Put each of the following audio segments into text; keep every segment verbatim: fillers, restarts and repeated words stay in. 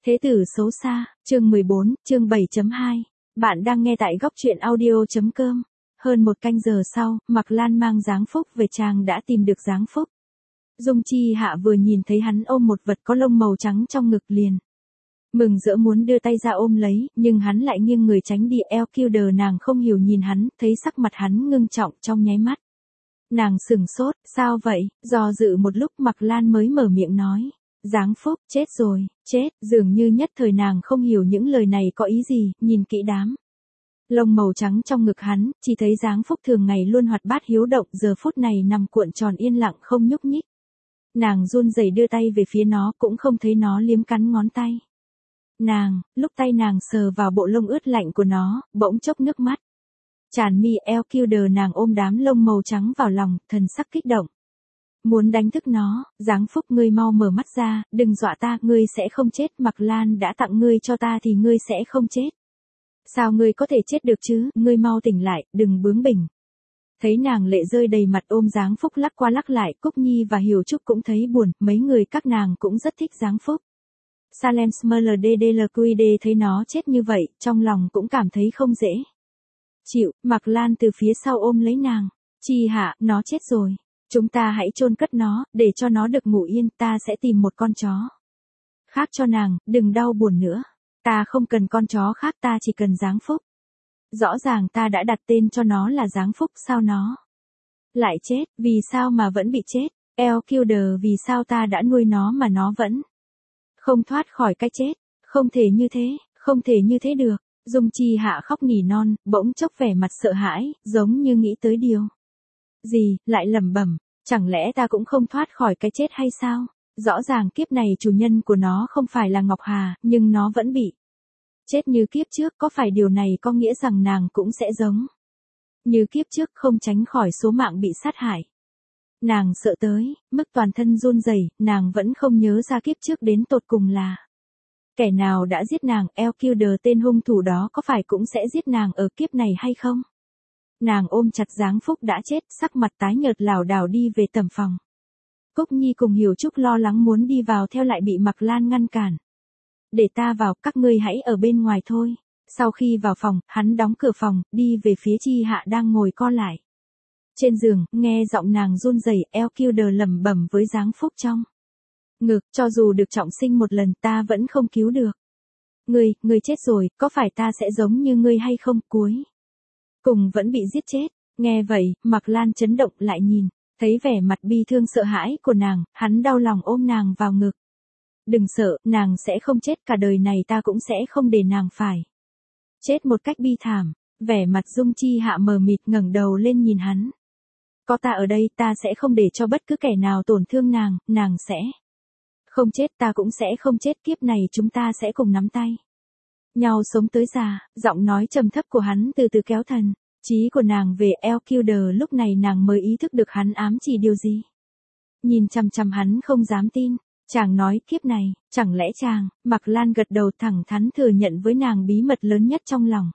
Thế tử xấu xa, chương mười bốn, chương bảy chấm hai. Bạn đang nghe tại góc truyện audio.com. Hơn một canh giờ sau, Mạc Lan mang Giáng Phúc về, chàng đã tìm được Giáng Phúc. Dung Chi Hạ vừa nhìn thấy hắn ôm một vật có lông màu trắng trong ngực liền mừng rỡ muốn đưa tay ra ôm lấy, nhưng hắn lại nghiêng người tránh đi. Eo Kilder nàng không hiểu nhìn hắn, thấy sắc mặt hắn ngưng trọng trong nháy mắt. Nàng sừng sốt, sao vậy? Do dự một lúc Mạc Lan mới mở miệng nói. Giáng Phúc, chết rồi, chết, dường như nhất thời nàng không hiểu những lời này có ý gì, nhìn kỹ đám lông màu trắng trong ngực hắn, chỉ thấy Giáng Phúc thường ngày luôn hoạt bát hiếu động, giờ phút này nằm cuộn tròn yên lặng không nhúc nhích. Nàng run rẩy đưa tay về phía nó, cũng không thấy nó liếm cắn ngón tay. Nàng, lúc tay nàng sờ vào bộ lông ướt lạnh của nó, bỗng chốc nước mắt tràn mi. Eo Kilder nàng ôm đám lông màu trắng vào lòng, thần sắc kích động. Muốn đánh thức nó. Giáng Phúc, ngươi mau mở mắt ra, đừng dọa ta, ngươi sẽ không chết, Mạc Lan đã tặng ngươi cho ta thì ngươi sẽ không chết. Sao ngươi có thể chết được chứ, ngươi mau tỉnh lại, đừng bướng bỉnh. Thấy nàng lệ rơi đầy mặt ôm Giáng Phúc lắc qua lắc lại, Cúc Nhi và Hiểu Trúc cũng thấy buồn, mấy người các nàng cũng rất thích Giáng Phúc. Salem Smller đê đê lờ quy đê thấy nó chết như vậy, trong lòng cũng cảm thấy không dễ chịu. Mạc Lan từ phía sau ôm lấy nàng. Chi Hạ, nó chết rồi. Chúng ta hãy chôn cất nó, để cho nó được ngủ yên, ta sẽ tìm một con chó khác cho nàng, đừng đau buồn nữa. Ta không cần con chó khác, ta chỉ cần Giáng Phúc. Rõ ràng ta đã đặt tên cho nó là Giáng Phúc, sao nó lại chết, vì sao mà vẫn bị chết? Eo Kilder, vì sao ta đã nuôi nó mà nó vẫn không thoát khỏi cái chết? Không thể như thế, không thể như thế được. Dung Chi Hạ khóc nỉ non, bỗng chốc vẻ mặt sợ hãi, giống như nghĩ tới điều gì, lại lẩm bẩm, chẳng lẽ ta cũng không thoát khỏi cái chết hay sao? Rõ ràng kiếp này chủ nhân của nó không phải là Ngọc Hà, nhưng nó vẫn bị chết như kiếp trước, có phải điều này có nghĩa rằng nàng cũng sẽ giống như kiếp trước, không tránh khỏi số mạng bị sát hại? Nàng sợ tới mức toàn thân run rẩy, nàng vẫn không nhớ ra kiếp trước đến tột cùng là kẻ nào đã giết nàng. Eo Kilder, tên hung thủ đó có phải cũng sẽ giết nàng ở kiếp này hay không? Nàng ôm chặt Giáng Phúc đã chết, sắc mặt tái nhợt lảo đảo đi về tầm phòng. Cúc Nhi cùng Hiểu Trúc lo lắng muốn đi vào theo lại bị Mạc Lan ngăn cản. Để ta vào, các ngươi hãy ở bên ngoài thôi. Sau khi vào phòng, hắn đóng cửa phòng, đi về phía Chi Hạ đang ngồi co lại trên giường, nghe giọng nàng run rẩy. Eo Kilder lẩm bẩm với Giáng Phúc trong ngực, cho dù được trọng sinh một lần ta vẫn không cứu được. Ngươi, ngươi chết rồi, có phải ta sẽ giống như ngươi hay không? Cuối cùng vẫn bị giết chết. Nghe vậy, Mạc Lan chấn động lại nhìn, thấy vẻ mặt bi thương sợ hãi của nàng, hắn đau lòng ôm nàng vào ngực. Đừng sợ, nàng sẽ không chết, cả đời này ta cũng sẽ không để nàng phải chết một cách bi thảm. Vẻ mặt Dung Chi Hạ mờ mịt ngẩng đầu lên nhìn hắn. Có ta ở đây, ta sẽ không để cho bất cứ kẻ nào tổn thương nàng, nàng sẽ không chết, ta cũng sẽ không chết, kiếp này chúng ta sẽ cùng nắm tay nhau sống tới già. Giọng nói trầm thấp của hắn từ từ kéo thần trí của nàng về Eo Kilder, lúc này nàng mới ý thức được hắn ám chỉ điều gì. Nhìn chằm chằm hắn không dám tin. Chàng nói kiếp này, chẳng lẽ chàng? Mạc Lan gật đầu thẳng thắn thừa nhận với nàng bí mật lớn nhất trong lòng.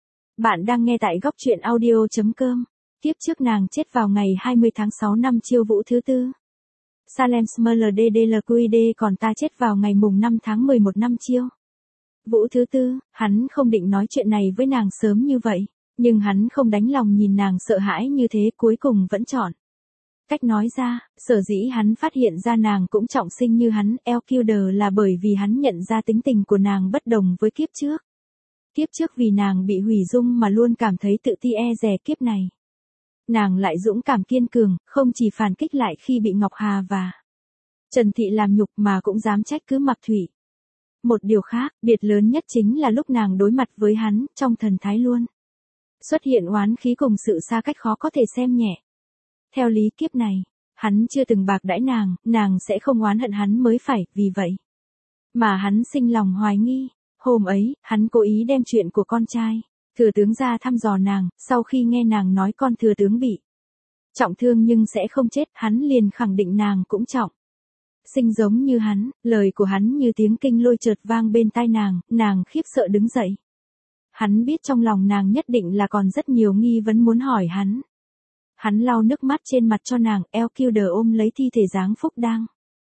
Bạn đang nghe tại góc truyện audio.com. Kiếp trước nàng chết vào ngày hai mươi tháng sáu năm Chiêu Vũ thứ tư. Salem Smller đê đê lờ quy đê, còn ta chết vào ngày mùng năm tháng mười một năm Chiêu Vũ thứ tư. Hắn không định nói chuyện này với nàng sớm như vậy, nhưng hắn không đánh lòng nhìn nàng sợ hãi như thế, cuối cùng vẫn chọn cách nói ra. Sở dĩ hắn phát hiện ra nàng cũng trọng sinh như hắn, Eo Kilder, là bởi vì hắn nhận ra tính tình của nàng bất đồng với kiếp trước. Kiếp trước vì nàng bị hủy dung mà luôn cảm thấy tự ti e dè, kiếp này nàng lại dũng cảm kiên cường, không chỉ phản kích lại khi bị Ngọc Hà và Trần Thị làm nhục mà cũng dám trách cứ Mạc Thủy. Một điều khác, biệt lớn nhất chính là lúc nàng đối mặt với hắn, trong thần thái luôn xuất hiện oán khí cùng sự xa cách khó có thể xem nhẹ. Theo lý kiếp này, hắn chưa từng bạc đãi nàng, nàng sẽ không oán hận hắn mới phải, vì vậy mà hắn sinh lòng hoài nghi. Hôm ấy, hắn cố ý đem chuyện của con trai thừa tướng ra thăm dò nàng, sau khi nghe nàng nói con thừa tướng bị trọng thương nhưng sẽ không chết, hắn liền khẳng định nàng cũng trọng sinh giống như hắn. Lời của hắn như tiếng kinh lôi chợt vang bên tai nàng, nàng khiếp sợ đứng dậy. Hắn biết trong lòng nàng nhất định là còn rất nhiều nghi vấn muốn hỏi hắn. Hắn lau nước mắt trên mặt cho nàng. Eo Kilder ôm lấy thi thể Giáng Phúc đang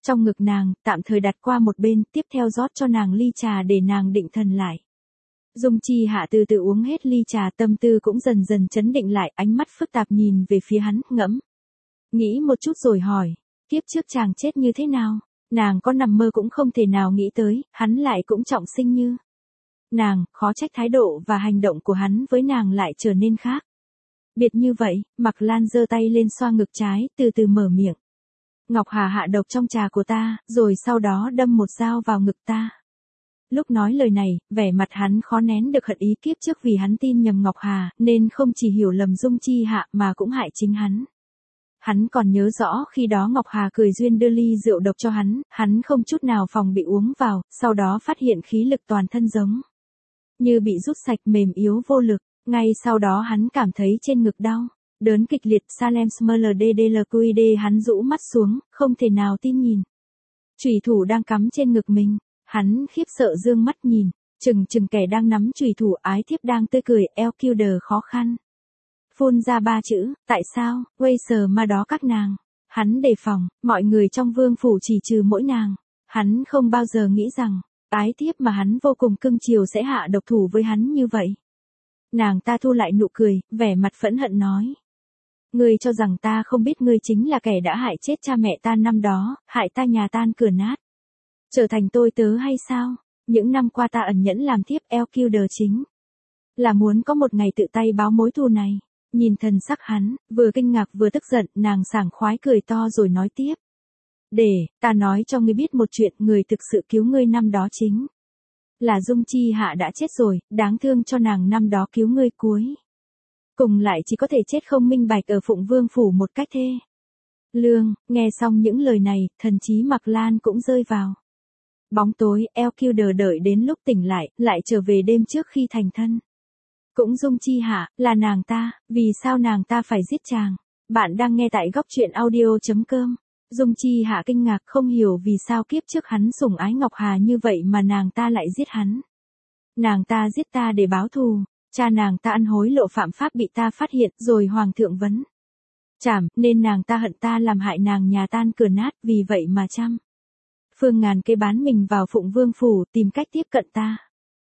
trong ngực nàng, tạm thời đặt qua một bên, tiếp theo rót cho nàng ly trà để nàng định thần lại. Dung Chi Hạ từ từ uống hết ly trà, tâm tư cũng dần dần chấn định lại, ánh mắt phức tạp nhìn về phía hắn, ngẫm. Nghĩ một chút rồi hỏi, kiếp trước chàng chết như thế nào? Nàng có nằm mơ cũng không thể nào nghĩ tới, hắn lại cũng trọng sinh như. Nàng, khó trách thái độ và hành động của hắn với nàng lại trở nên khác. Biệt như vậy, Mạc Lan giơ tay lên xoa ngực trái, từ từ mở miệng. Ngọc Hà hạ độc trong trà của ta, rồi sau đó đâm một dao vào ngực ta. Lúc nói lời này, vẻ mặt hắn khó nén được hận ý, kiếp trước vì hắn tin nhầm Ngọc Hà, nên không chỉ hiểu lầm Dung Chi Hạ mà cũng hại chính hắn. Hắn còn nhớ rõ khi đó Ngọc Hà cười duyên đưa ly rượu độc cho hắn, hắn không chút nào phòng bị uống vào, sau đó phát hiện khí lực toàn thân giống như bị rút sạch, mềm yếu vô lực. Ngay sau đó hắn cảm thấy trên ngực đau, đớn kịch liệt. Salem Smlddlqid, hắn rũ mắt xuống, không thể nào tin nhìn. Chủy thủ đang cắm trên ngực mình, hắn khiếp sợ dương mắt nhìn, chừng chừng kẻ đang nắm chủy thủ, ái thiếp đang tươi cười, eo Elkilder khó khăn phun ra ba chữ, tại sao, quay sờ ma đó các nàng. Hắn đề phòng, mọi người trong vương phủ chỉ trừ mỗi nàng. Hắn không bao giờ nghĩ rằng, ái thiếp mà hắn vô cùng cưng chiều sẽ hạ độc thủ với hắn như vậy. Nàng ta thu lại nụ cười, vẻ mặt phẫn hận nói. Ngươi cho rằng ta không biết ngươi chính là kẻ đã hại chết cha mẹ ta năm đó, hại ta nhà tan cửa nát. Trở thành tôi tớ hay sao? Những năm qua ta ẩn nhẫn làm thiếp Elkilder chính là muốn có một ngày tự tay báo mối thù này. Nhìn thần sắc hắn, vừa kinh ngạc vừa tức giận, nàng sảng khoái cười to rồi nói tiếp. Để, ta nói cho ngươi biết một chuyện, người thực sự cứu ngươi năm đó chính là Dung Chi Hạ đã chết rồi, đáng thương cho nàng năm đó cứu ngươi cuối cùng lại chỉ có thể chết không minh bạch ở Phụng Vương phủ một cách thê lương. Nghe xong những lời này, thần trí Mạc Lan cũng rơi vào bóng tối. Elkilder đợi đến lúc tỉnh lại, lại trở về đêm trước khi thành thân. Cũng Dung Chi Hạ, là nàng ta, vì sao nàng ta phải giết chàng? Bạn đang nghe tại góc truyện audio.com. Dung Chi Hạ kinh ngạc, không hiểu vì sao kiếp trước hắn sủng ái Ngọc Hà như vậy mà nàng ta lại giết hắn. Nàng ta giết ta để báo thù, cha nàng ta ăn hối lộ phạm pháp bị ta phát hiện rồi hoàng thượng vấn trảm, nên nàng ta hận ta làm hại nàng nhà tan cửa nát, vì vậy mà trăm phương ngàn kế bán mình vào Phụng Vương phủ tìm cách tiếp cận ta.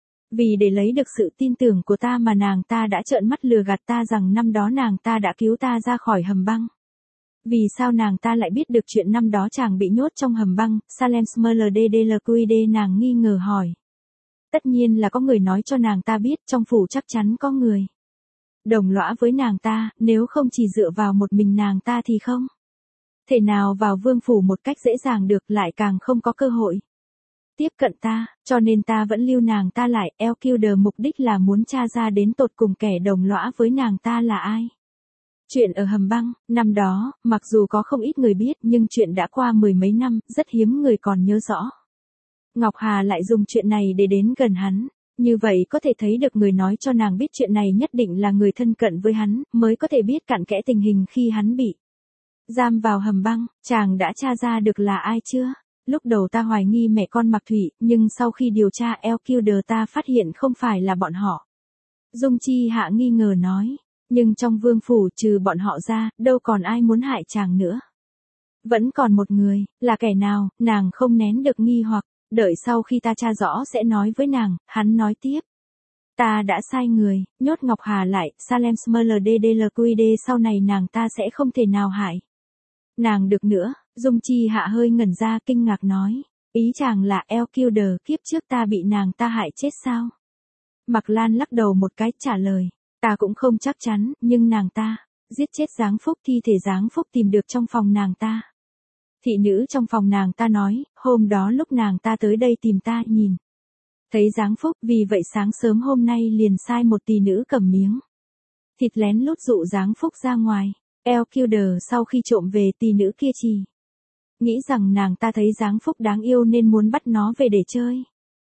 Vì để lấy được sự tin tưởng của ta mà nàng ta đã trợn mắt lừa gạt ta rằng năm đó nàng ta đã cứu ta ra khỏi hầm băng. Vì sao nàng ta lại biết được chuyện năm đó chàng bị nhốt trong hầm băng? Salem Smlddlqid, nàng nghi ngờ hỏi. Tất nhiên là có người nói cho nàng ta biết, trong phủ chắc chắn có người đồng lõa với nàng ta, nếu không chỉ dựa vào một mình nàng ta thì không thể nào vào vương phủ một cách dễ dàng được, lại càng không có cơ hội tiếp cận ta, cho nên ta vẫn lưu nàng ta lại. Elkilder mục đích là muốn tra ra đến tột cùng kẻ đồng lõa với nàng ta là ai. Chuyện ở hầm băng, năm đó, mặc dù có không ít người biết nhưng chuyện đã qua mười mấy năm, rất hiếm người còn nhớ rõ. Ngọc Hà lại dùng chuyện này để đến gần hắn, như vậy có thể thấy được người nói cho nàng biết chuyện này nhất định là người thân cận với hắn, mới có thể biết cặn kẽ tình hình khi hắn bị giam vào hầm băng. Chàng đã tra ra được là ai chưa? Lúc đầu ta hoài nghi mẹ con Mạc Thủy, nhưng sau khi điều tra Elkilder ta phát hiện không phải là bọn họ. Dung Chi Hạ nghi ngờ nói, nhưng trong vương phủ trừ bọn họ ra, đâu còn ai muốn hại chàng nữa. Vẫn còn một người, là kẻ nào? Nàng không nén được nghi hoặc, đợi sau khi ta tra rõ sẽ nói với nàng. Hắn nói tiếp. Ta đã sai người, nhốt Ngọc Hà lại. Salem Smlddlqid, sau này nàng ta sẽ không thể nào hại nàng được nữa. Dung Chi Hạ hơi ngẩn ra, kinh ngạc nói. Ý chàng là Elkilder, kiếp trước ta bị nàng ta hại chết sao? Mạc Lan lắc đầu một cái, trả lời. Ta cũng không chắc chắn, nhưng nàng ta giết chết Giáng Phúc, thi thể Giáng Phúc tìm được trong phòng nàng ta. Thị nữ trong phòng nàng ta nói, hôm đó lúc nàng ta tới đây tìm ta, nhìn thấy Giáng Phúc, vì vậy sáng sớm hôm nay liền sai một tỷ nữ cầm miếng thịt lén lút dụ Giáng Phúc ra ngoài. Elkilder sau khi trộm về, tỷ nữ kia chỉ nghĩ rằng nàng ta thấy Giáng Phúc đáng yêu nên muốn bắt nó về để chơi.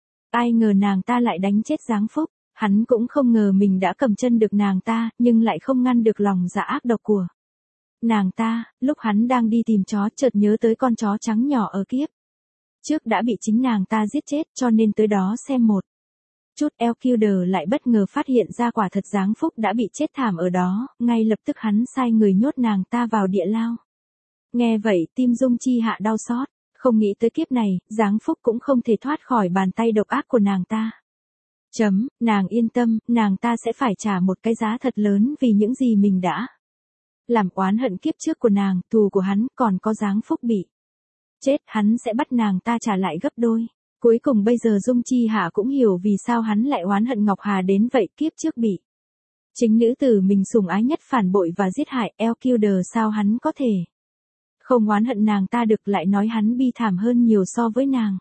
Ai ngờ nàng ta lại đánh chết Giáng Phúc. Hắn cũng không ngờ mình đã cầm chân được nàng ta, nhưng lại không ngăn được lòng dạ ác độc của nàng ta. Lúc hắn đang đi tìm chó, chợt nhớ tới con chó trắng nhỏ ở kiếp trước đã bị chính nàng ta giết chết, cho nên tới đó xem một chút. Elkilder lại bất ngờ phát hiện ra quả thật Giáng Phúc đã bị chết thảm ở đó, ngay lập tức hắn sai người nhốt nàng ta vào địa lao. Nghe vậy tim Dung Chi Hạ đau xót, Không nghĩ tới kiếp này, Giáng Phúc cũng không thể thoát khỏi bàn tay độc ác của nàng ta. Chấm, nàng yên tâm, nàng ta sẽ phải trả một cái giá thật lớn vì những gì mình đã làm. Oán hận kiếp trước của nàng, thù của hắn, còn có Giáng Phúc bị chết, hắn sẽ bắt nàng ta trả lại gấp đôi. Cuối cùng bây giờ Dung Chi Hạ cũng hiểu vì sao hắn lại oán hận Ngọc Hà đến vậy, kiếp trước bị chính nữ tử mình sủng ái nhất phản bội và giết hại. Elkilder, sao hắn có thể không oán hận nàng ta được, lại nói hắn bi thảm hơn nhiều so với nàng.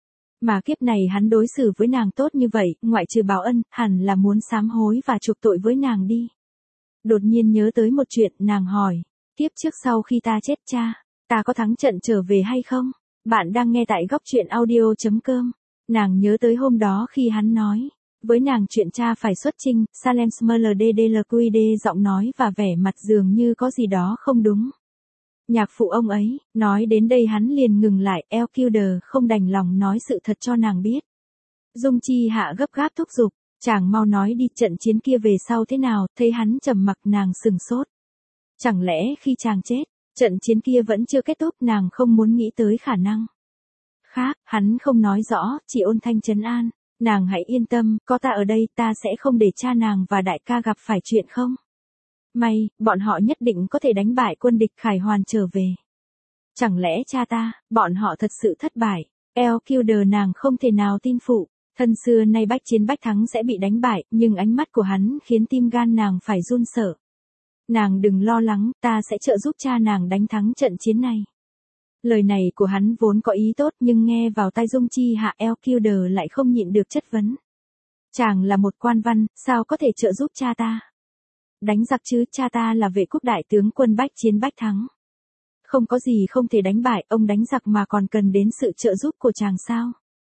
Mà kiếp này hắn đối xử với nàng tốt như vậy, ngoại trừ báo ân, hẳn là muốn sám hối và chuộc tội với nàng đi. Đột nhiên nhớ tới một chuyện, nàng hỏi, kiếp trước sau khi ta chết cha, ta có thắng trận trở về hay không? Bạn đang nghe tại góc truyện audio.com. Nàng nhớ tới hôm đó khi hắn nói với nàng chuyện cha phải xuất chinh. Salem Smlddlqd giọng nói và vẻ mặt dường như có gì đó không đúng. Nhạc phụ ông ấy, nói đến đây hắn liền ngừng lại. Elkilder không đành lòng nói sự thật cho nàng biết. Dung Chi Hạ gấp gáp thúc giục, chàng mau nói đi, trận chiến kia về sau thế nào? Thấy hắn trầm mặc, nàng sừng sốt. Chẳng lẽ khi chàng chết, trận chiến kia vẫn chưa kết thúc? Nàng không muốn nghĩ tới khả năng khác, hắn không nói rõ, chỉ ôn thanh trấn an. Nàng hãy yên tâm, có ta ở đây, ta sẽ không để cha nàng và đại ca gặp phải chuyện không may, bọn họ nhất định có thể đánh bại quân địch khải hoàn trở về. Chẳng lẽ cha ta, bọn họ thật sự thất bại? Elkilder, nàng không thể nào tin phụ thân xưa nay bách chiến bách thắng sẽ bị đánh bại, nhưng ánh mắt của hắn khiến tim gan nàng phải run sợ. Nàng đừng lo lắng, ta sẽ trợ giúp cha nàng đánh thắng trận chiến này. Lời này của hắn vốn có ý tốt, nhưng nghe vào tai Dung Chi Hạ, Elkilder lại không nhịn được chất vấn. Chàng là một quan văn, sao có thể trợ giúp cha ta đánh giặc chứ? Cha ta là vệ quốc đại tướng quân bách chiến bách thắng. Không có gì không thể đánh bại, ông đánh giặc mà còn cần đến sự trợ giúp của chàng sao?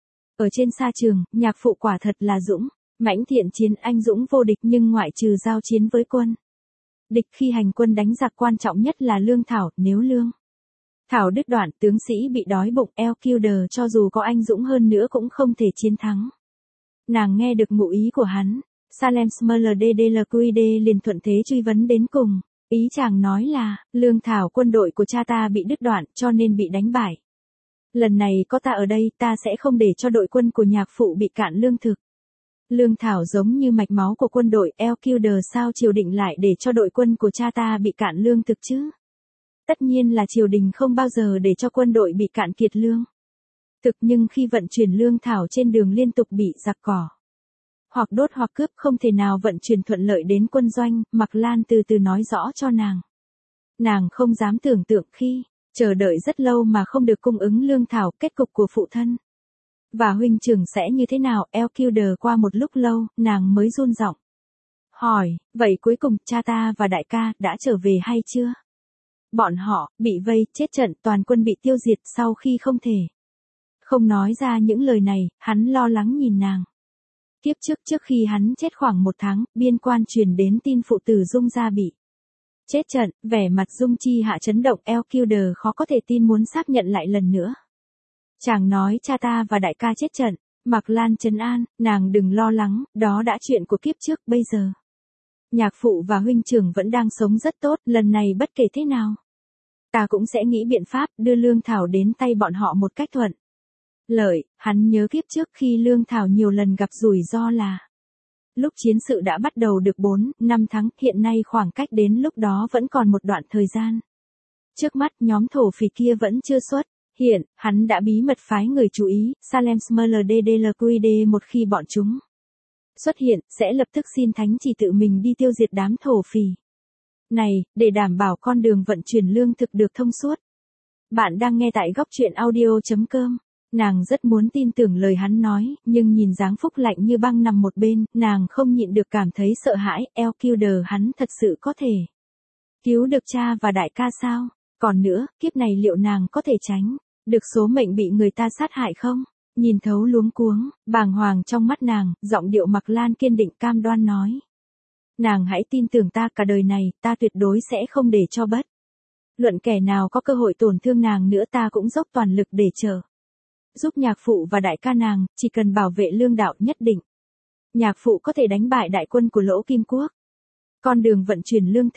Ở trên sa trường, nhạc phụ quả thật là dũng mãnh thiện chiến, anh dũng vô địch, nhưng ngoại trừ giao chiến với quân địch khi hành quân đánh giặc, quan trọng nhất là lương thảo. Nếu lương thảo đứt đoạn, tướng sĩ bị đói bụng, Elkilder cho dù có anh dũng hơn nữa cũng không thể chiến thắng. Nàng nghe được ngụ ý của hắn. Salem Smlddlqd liền thuận thế truy vấn đến cùng. Ý chàng nói là, lương thảo quân đội của cha ta bị đứt đoạn, cho nên bị đánh bại. Lần này có ta ở đây, ta sẽ không để cho đội quân của nhạc phụ bị cạn lương thực. Lương thảo giống như mạch máu của quân đội. Elkilder, sao triều đình lại để cho đội quân của cha ta bị cạn lương thực chứ? Tất nhiên là triều đình không bao giờ để cho quân đội bị cạn kiệt lương thực, nhưng khi vận chuyển lương thảo trên đường liên tục bị giặc cỏ hoặc đốt hoặc cướp, không thể nào vận chuyển thuận lợi đến quân doanh. Mạc Lan từ từ nói rõ cho nàng. Nàng không dám tưởng tượng khi chờ đợi rất lâu mà không được cung ứng lương thảo, kết cục của phụ thân và huynh trưởng sẽ như thế nào? Elkilder, qua một lúc lâu, nàng mới run giọng hỏi, vậy cuối cùng cha ta và đại ca đã trở về hay chưa? Bọn họ bị vây, chết trận, toàn quân bị tiêu diệt. Sau khi không thể không nói ra những lời này, hắn lo lắng nhìn nàng. Kiếp trước, trước khi hắn chết khoảng một tháng, biên quan truyền đến tin phụ tử Dung gia bị chết trận. Vẻ mặt Dung Chi Hạ chấn động. Elkilder khó có thể tin, muốn xác nhận lại lần nữa. Chàng nói cha ta và đại ca chết trận. Mạc Lan trấn an, nàng đừng lo lắng, đó đã chuyện của kiếp trước. Bây giờ nhạc phụ và huynh trưởng vẫn đang sống rất tốt, lần này bất kể thế nào, ta cũng sẽ nghĩ biện pháp đưa lương thảo đến tay bọn họ một cách thuận lợi. Hắn nhớ kiếp trước khi lương thảo nhiều lần gặp rủi ro là lúc chiến sự đã bắt đầu được bốn, năm tháng, hiện nay khoảng cách đến lúc đó vẫn còn một đoạn thời gian. Trước mắt nhóm thổ phỉ kia vẫn chưa xuất hiện, hắn đã bí mật phái người chú ý. Salem Smlddlqd, một khi bọn chúng xuất hiện, sẽ lập tức xin thánh chỉ tự mình đi tiêu diệt đám thổ phỉ này, để đảm bảo con đường vận chuyển lương thực được thông suốt. Bạn đang nghe tại góc truyện audio.com. Nàng rất muốn tin tưởng lời hắn nói, nhưng nhìn Giáng Phúc lạnh như băng nằm một bên, nàng không nhịn được cảm thấy sợ hãi. Elkilder, hắn thật sự có thể cứu được cha và đại ca sao? Còn nữa, kiếp này liệu nàng có thể tránh được số mệnh bị người ta sát hại không? Nhìn thấu luống cuống, bàng hoàng trong mắt nàng, giọng điệu Mạc Lan kiên định cam đoan nói. Nàng hãy tin tưởng ta, cả đời này, ta tuyệt đối sẽ không để cho bất luận kẻ nào có cơ hội tổn thương nàng nữa. Ta cũng dốc toàn lực để trợ giúp nhạc phụ và đại ca nàng, chỉ cần bảo vệ lương đạo nhất định. Nhạc phụ có thể đánh bại đại quân của Lỗ Kim Quốc. Con đường vận chuyển lương thực,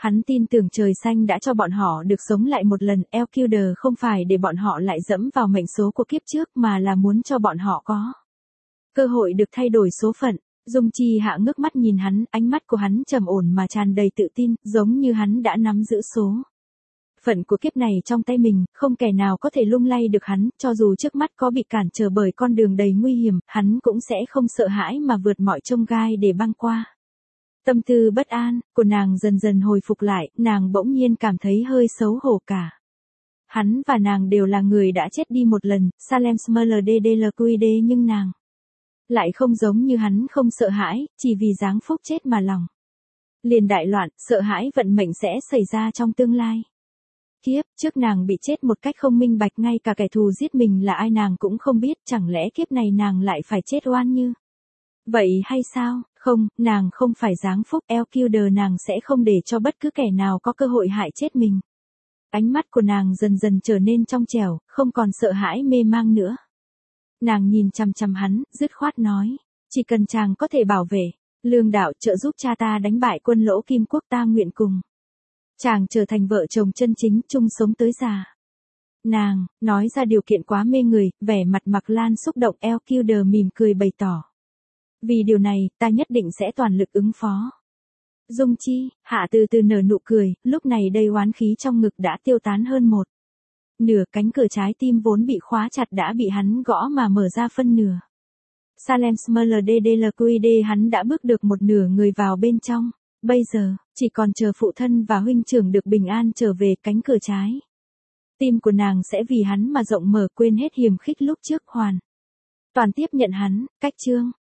Hắn tin tưởng trời xanh đã cho bọn họ được sống lại một lần, Elkilder không phải để bọn họ lại dẫm vào mệnh số của kiếp trước mà là muốn cho bọn họ có cơ hội được thay đổi số phận. Dung Chi Hạ ngước mắt nhìn hắn, ánh mắt của hắn trầm ổn mà tràn đầy tự tin, giống như hắn đã nắm giữ số phận của kiếp này trong tay mình, không kẻ nào có thể lung lay được hắn, cho dù trước mắt có bị cản trở bởi con đường đầy nguy hiểm, hắn cũng sẽ không sợ hãi mà vượt mọi chông gai để băng qua. Tâm tư bất an của nàng dần dần hồi phục lại, nàng bỗng nhiên cảm thấy hơi xấu hổ cả. Hắn và nàng đều là người đã chết đi một lần, Salem Smlddlqd, nhưng nàng lại không giống như hắn, không sợ hãi, chỉ vì giáng phúc chết mà lòng liền đại loạn, sợ hãi vận mệnh sẽ xảy ra trong tương lai. Kiếp trước nàng bị chết một cách không minh bạch, ngay cả kẻ thù giết mình là ai nàng cũng không biết, chẳng lẽ kiếp này nàng lại phải chết oan như vậy hay sao? Không, nàng không phải giáng phúc, Elkilder, nàng sẽ không để cho bất cứ kẻ nào có cơ hội hại chết mình. Ánh mắt của nàng dần dần trở nên trong trẻo, không còn sợ hãi mê mang nữa. Nàng nhìn chằm chằm hắn, dứt khoát nói, chỉ cần chàng có thể bảo vệ lương đạo, trợ giúp cha ta đánh bại quân Lỗ Kim Quốc, ta nguyện cùng chàng trở thành vợ chồng chân chính, chung sống tới già. Nàng nói ra điều kiện quá mê người, vẻ mặt Mạc Lan xúc động, Elkilder mỉm cười bày tỏ, vì điều này, ta nhất định sẽ toàn lực ứng phó. Dung Chi Hạ từ từ nở nụ cười, lúc này đây oán khí trong ngực đã tiêu tán hơn một nửa, cánh cửa trái tim vốn bị khóa chặt đã bị hắn gõ mà mở ra phân nửa. Salem Smlddlqd, hắn đã bước được một nửa người vào bên trong, bây giờ, chỉ còn chờ phụ thân và huynh trưởng được bình an trở về. Cánh cửa trái tim của nàng sẽ vì hắn mà rộng mở, quên hết hiềm khích lúc trước, hoàn toàn tiếp nhận hắn. Cách chương